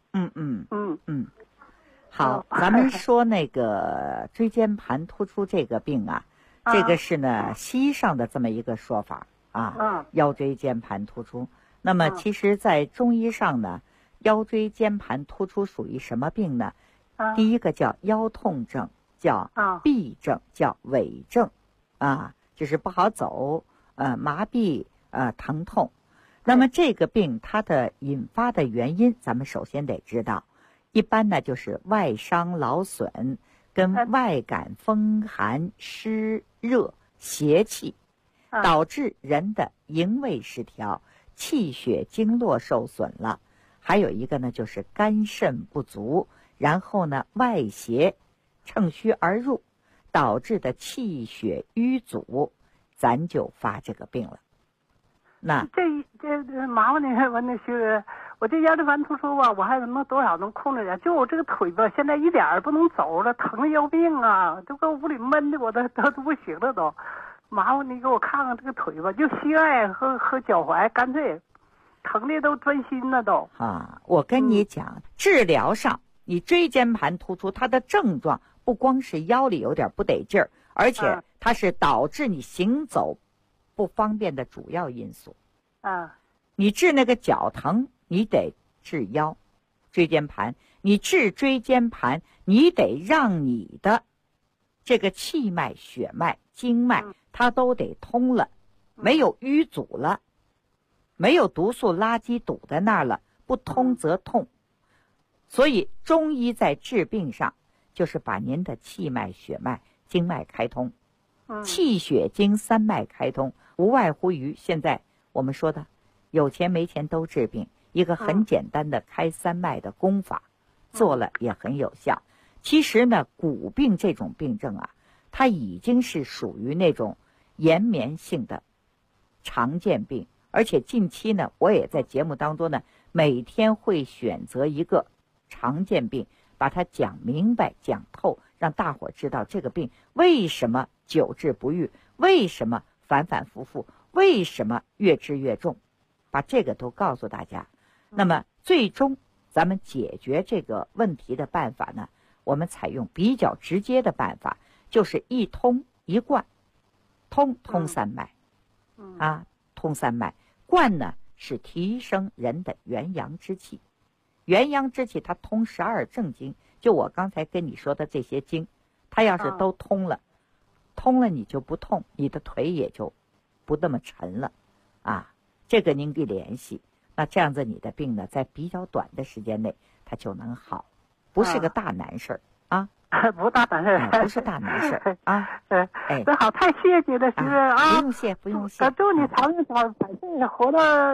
H: 好，咱们说那个椎间盘突出这个病啊，这个是呢西医上的这么一个说法啊，腰椎间盘突出。那么其实，在中医上呢，腰椎间盘突出属于什么病呢？第一个叫腰痛症，叫痹症，叫痿症，就是不好走，麻痹，疼痛。那么这个病它的引发的原因，咱们首先得知道，一般呢就是外伤劳损跟外感风寒湿热邪气，导致人的营卫失调，气血经络受损了。还有一个呢，就是肝肾不足，然后呢外邪乘虚而入，导致的气血瘀阻，咱就发这个病了。那
L: 这麻烦你，我这腰间盘突出吧，我还能多少能控制点？就我这个腿吧，现在一点儿不能走了，疼的要命啊！就搁屋里闷的我都不行了都。麻烦你给我看看这个腿吧，就膝盖和脚踝，干脆疼的都钻心了都。
H: 我跟你讲，治疗上你椎间盘突出，它的症状不光是腰里有点不得劲儿，而且它是导致你行走不方便的主要因素。你治那个脚疼，你得治腰椎间盘；你治椎间盘，你得让你的这个气脉、血脉、经脉它都得通了，没有淤阻了，没有毒素垃圾堵在那儿了，不通则痛。所以中医在治病上就是把您的气脉、血脉、经脉开通，气血经三脉开通，无外乎于现在我们说的有钱没钱都治病，一个很简单的开三脉的功法，做了也很有效。其实呢，骨病这种病症啊，它已经是属于那种延绵性的常见病，而且近期呢，我也在节目当中呢，每天会选择一个常见病，把它讲明白、讲透，让大伙知道这个病为什么久治不愈，为什么反反复复，为什么越治越重，把这个都告诉大家。那么最终咱们解决这个问题的办法呢，我们采用比较直接的办法，就是一通一贯，通三脉，通三脉，贯呢是提升人的元阳之气，元阳之气它通12正经，就我刚才跟你说的这些经，它要是都通了，你就不痛，你的腿也就不那么沉了这个您得联系。那这样子你的病呢，在比较短的时间内它就能好，不是个大难事儿
L: 不是大难事儿，
H: 不是大难事儿
L: 那好，太谢谢你了，媳妇儿
H: 不用谢，不用谢。
L: 祝你长命百岁，活到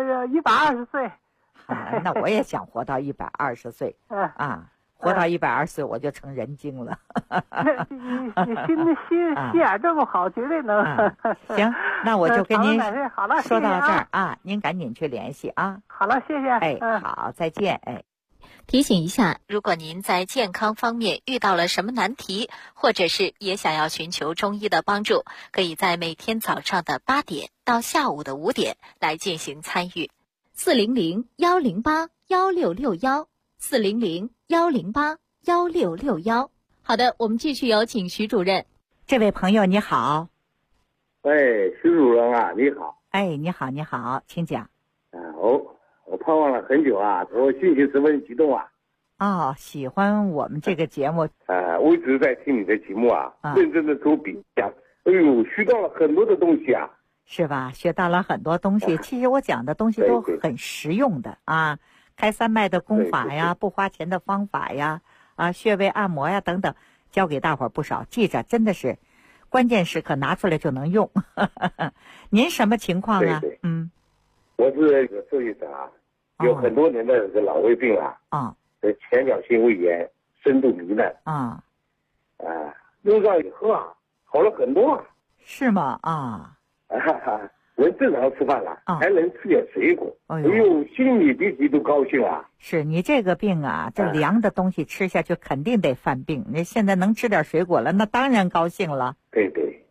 L: 120岁。
H: 那我也想活到120岁活到120岁我就成人精了。
L: 你心眼这么好，绝对能。
H: 行，那我就跟您
L: 好了
H: 说到这儿您赶紧去联系
L: 好了，谢谢。
H: 好，再见。
E: 提醒一下，如果您在健康方面遇到了什么难题，或者是也想要寻求中医的帮助，可以在每天早上的8点到下午的5点来进行参与。400-108-1661，400-108-1661。好的，我们继续有请徐主任。
H: 这位朋友你好。
M: 徐主任啊，你好。
H: 你好，请讲。
M: 我盼望了很久我心情十分激动
H: 哦，喜欢我们这个节目
M: 我一直在听你的节目认真的做笔记，哎呦，学到了很多的东西啊，
H: 是吧？学到了很多东西。其实我讲的东西都很实用的啊，开三脉的功法呀，不花钱的方法呀，穴位按摩呀等等，教给大伙儿不少。记着，真的是关键时刻拿出来就能用。您什么情况啊？
M: 对，我是一个受益者有很多年的这个老胃病浅表性胃炎、深度糜烂用上以后好了很多
H: 是吗？
M: 能正常吃饭了，还能吃点水果，哎呦，心里比谁都高兴
H: 是你这个病这凉的东西吃下去肯定得犯病。你现在能吃点水果了，那当然高兴了。
M: 对。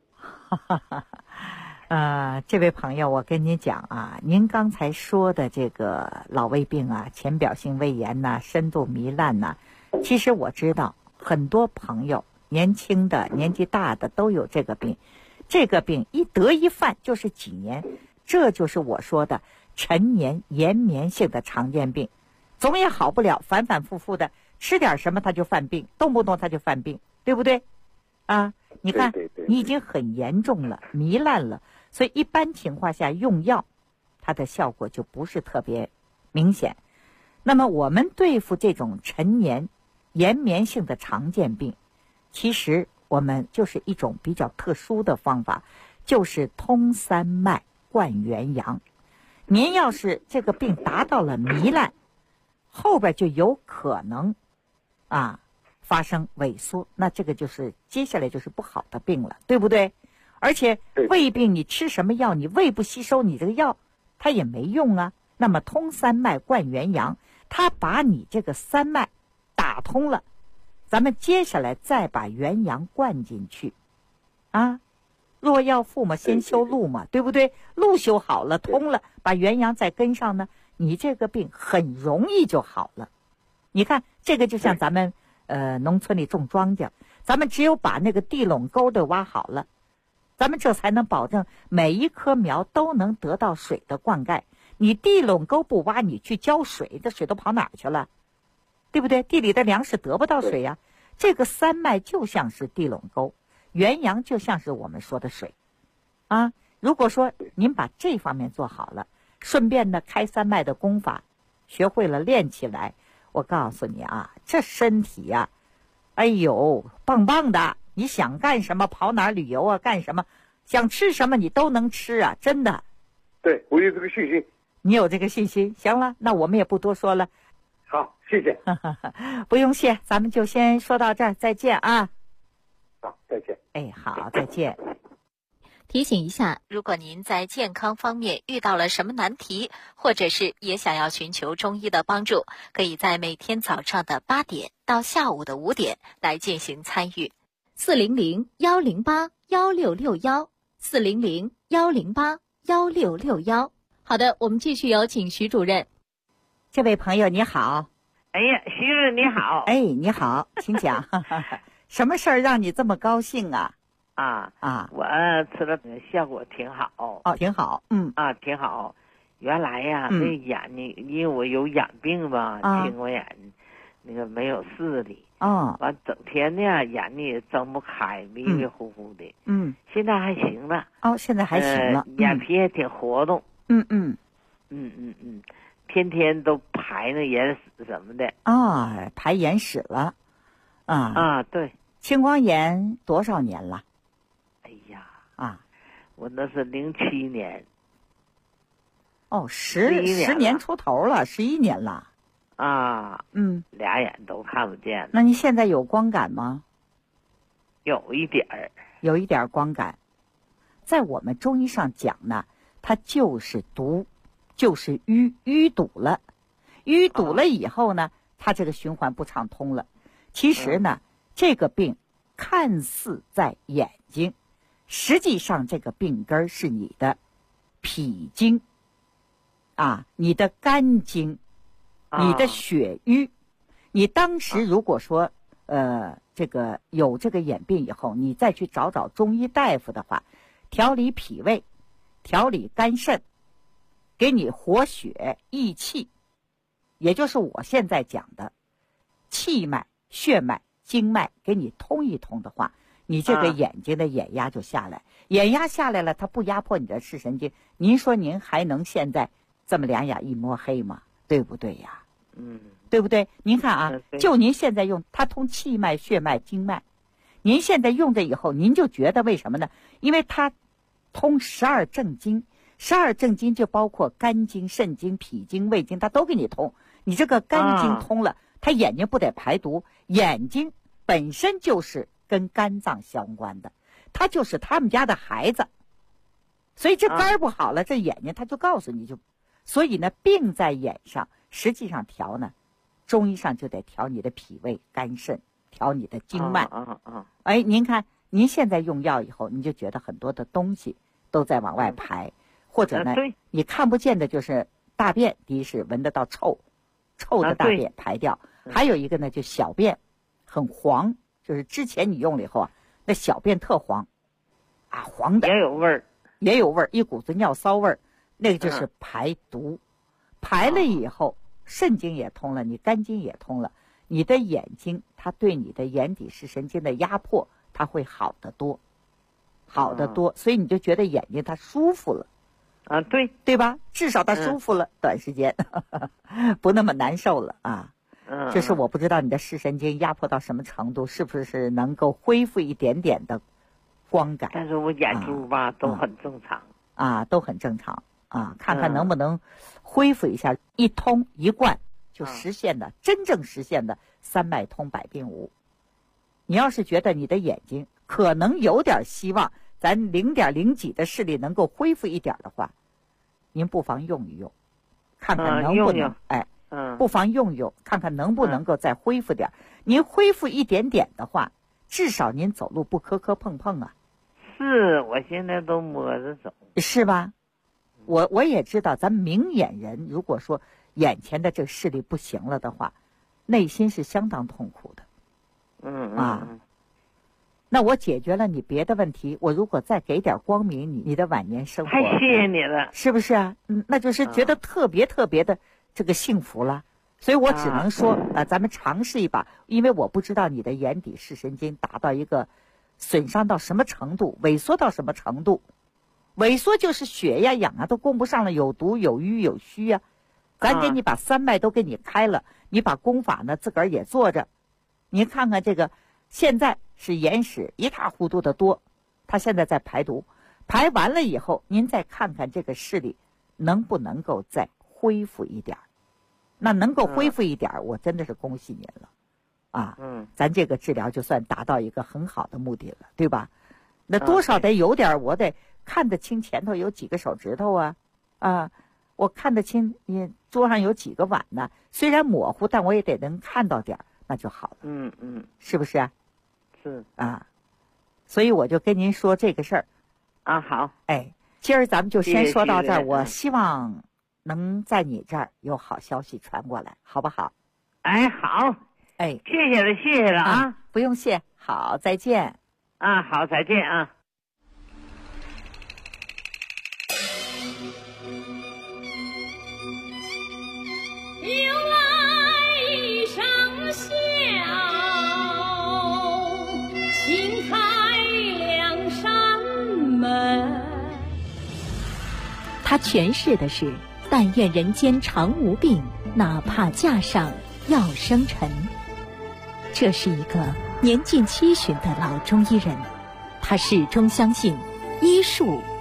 H: 这位朋友，我跟你讲您刚才说的这个老胃病浅表性胃炎深度糜烂其实我知道很多朋友年轻的、年纪大的都有这个病。这个病一得一犯就是几年，这就是我说的陈年延绵性的常见病，总也好不了，反反复复的吃点什么他就犯病，动不动他就犯病，对不对？你看你已经很严重了，糜烂了，所以一般情况下用药它的效果就不是特别明显。那么我们对付这种陈年延绵性的常见病，其实我们就是一种比较特殊的方法，就是通三脉灌元阳。您要是这个病达到了糜烂，后边就有可能发生萎缩，那这个就是接下来就是不好的病了，对不对？而且胃病你吃什么药，你胃不吸收，你这个药它也没用那么通三脉灌元阳，它把你这个三脉打通了，咱们接下来再把元阳灌进去若要富嘛，先修路嘛，对不对？路修好了，通了，把元阳再跟上呢，你这个病很容易就好了。你看这个就像咱们农村里种庄稼，咱们只有把那个地垄沟的挖好了，咱们这才能保证每一棵苗都能得到水的灌溉。你地垄沟不挖，你去浇水，这水都跑哪儿去了？对不对？地里的粮食得不到水这个三脉就像是地垄沟，元阳就像是我们说的水如果说您把这方面做好了，顺便呢开三脉的功法学会了，练起来，我告诉你这身体哎呦棒棒的，你想干什么，跑哪儿旅游干什么，想吃什么你都能吃真的。
M: 对，我有这个信心。
H: 你有这个信心，行了，那我们也不多说了。
M: 好，谢谢。
H: 不用谢，咱们就先说到这儿，再见
M: 好，再见。
H: 好，再见。
E: 提醒一下，如果您在健康方面遇到了什么难题，或者是也想要寻求中医的帮助，可以在每天早上的8点到下午的5点来进行参与。400-108-1661，400-108-1661。好的，我们继续有请徐主任。
H: 这位朋友你好。
N: 哎呀，徐主任你好。
H: 你好，请讲。什么事儿让你这么高兴
N: 我吃了效果挺好。
H: 挺好。
N: 挺好。原来这眼睛，因为我有眼病吧，青光眼，那个没有视力。完整天呢眼睛也睁不开，迷迷糊糊的。现在还行了。
H: 现在还行了。
N: 眼皮也挺活动。天天都排那眼屎什么的。
H: 排眼屎了。
N: 对。
H: 青光眼多少年了？
N: 哎呀，我那是07年。
H: 10年出头了，11年了。
N: 俩眼都看不见了。
H: 那你现在有光感吗？
N: 有一点儿。
H: 有一点光感。在我们中医上讲呢，它就是毒，就是淤堵了。淤堵了以后呢，它这个循环不畅通了。其实呢，这个病看似在眼睛，实际上这个病根是你的脾经你的肝经，你的血瘀。你当时如果说这个有这个眼病以后，你再去找中医大夫的话，调理脾胃，调理肝肾，给你活血益气，也就是我现在讲的气脉、血脉、经脉给你通一通的话，你这个眼睛的眼压就下来，眼压下来了，它不压迫你的视神经，您说您还能现在这么两眼一摸黑吗？对不对呀？对不对？您看啊，就您现在用它通气脉、血脉、经脉，您现在用着以后，您就觉得为什么呢？因为它通12正经，12正经就包括肝经、肾经、脾经、胃经，它都给你通。你这个肝经通了，它眼睛不得排毒，眼睛本身就是跟肝脏相关的，它就是他们家的孩子，所以这肝不好了，这眼睛它就告诉你就，所以呢，病在眼上，实际上调呢，中医上就得调你的脾胃、肝肾，调你的经脉。哎，您看，您现在用药以后，你就觉得很多的东西都在往外排，或者呢，你看不见的就是大便，第一是闻得到臭的大便排掉，还有一个呢，就小便很黄，就是之前你用了以后啊，那小便特黄，黄的
N: 也有味
H: 儿，一股子尿骚味儿，那个就是排毒，排了以后，肾经也通了，你肝经也通了，你的眼睛它对你的眼底视神经的压迫，它会好得多，所以你就觉得眼睛它舒服了。对吧？至少它舒服了，短时间不那么难受了啊。就是我不知道你的视神经压迫到什么程度，是不是能够恢复一点点的光感？
N: 但是我眼珠吧都很正常
H: 都很正常啊，看看能不能恢复一下，一通一贯就实现的真正实现的三脉通百病无。你要是觉得你的眼睛可能有点希望，咱0.0几的视力能够恢复一点的话，您不妨用一用，看看能不能不妨用一用，看看能不能够再恢复点。您恢复一点点的话，至少您走路不磕磕碰碰啊。
N: 是，我现在都摸着走。
H: 是吧？我也知道，咱明眼人如果说眼前的这个视力不行了的话，内心是相当痛苦的。那我解决了你别的问题，我如果再给点光明，你的晚年生活，
N: 太谢谢你了，
H: 是不是啊？那就是觉得特别特别的这个幸福了。所以我只能说咱们尝试一把，因为我不知道你的眼底视神经达到一个损伤到什么程度，萎缩到什么程度。萎缩就是血呀、氧啊都供不上了，有毒、有瘀、有虚啊。咱给你把三脉都给你开了，你把功法呢自个儿也做着，您看看这个。现在是眼屎一塌糊涂的多，他现在在排毒，排完了以后，您再看看这个视力能不能够再恢复一点。那能够恢复一点，我真的是恭喜您了咱这个治疗就算达到一个很好的目的了，对吧？那多少得有点，我得看得清前头有几个手指头我看得清你桌上有几个碗呢，虽然模糊，但我也得能看到点，那就好了。是不是啊？
N: 是
H: 所以我就跟您说这个事儿
N: 好。
H: 今儿咱们就先说到这儿，我希望能在你这儿有好消息传过来，好不好？
N: 好。谢谢了
H: 不用谢。好，再见。
N: 好，再见啊。
D: 他诠释的是但愿人间常无病，哪怕架上要生尘。这是一个年近70的老中医人，他始终相信医术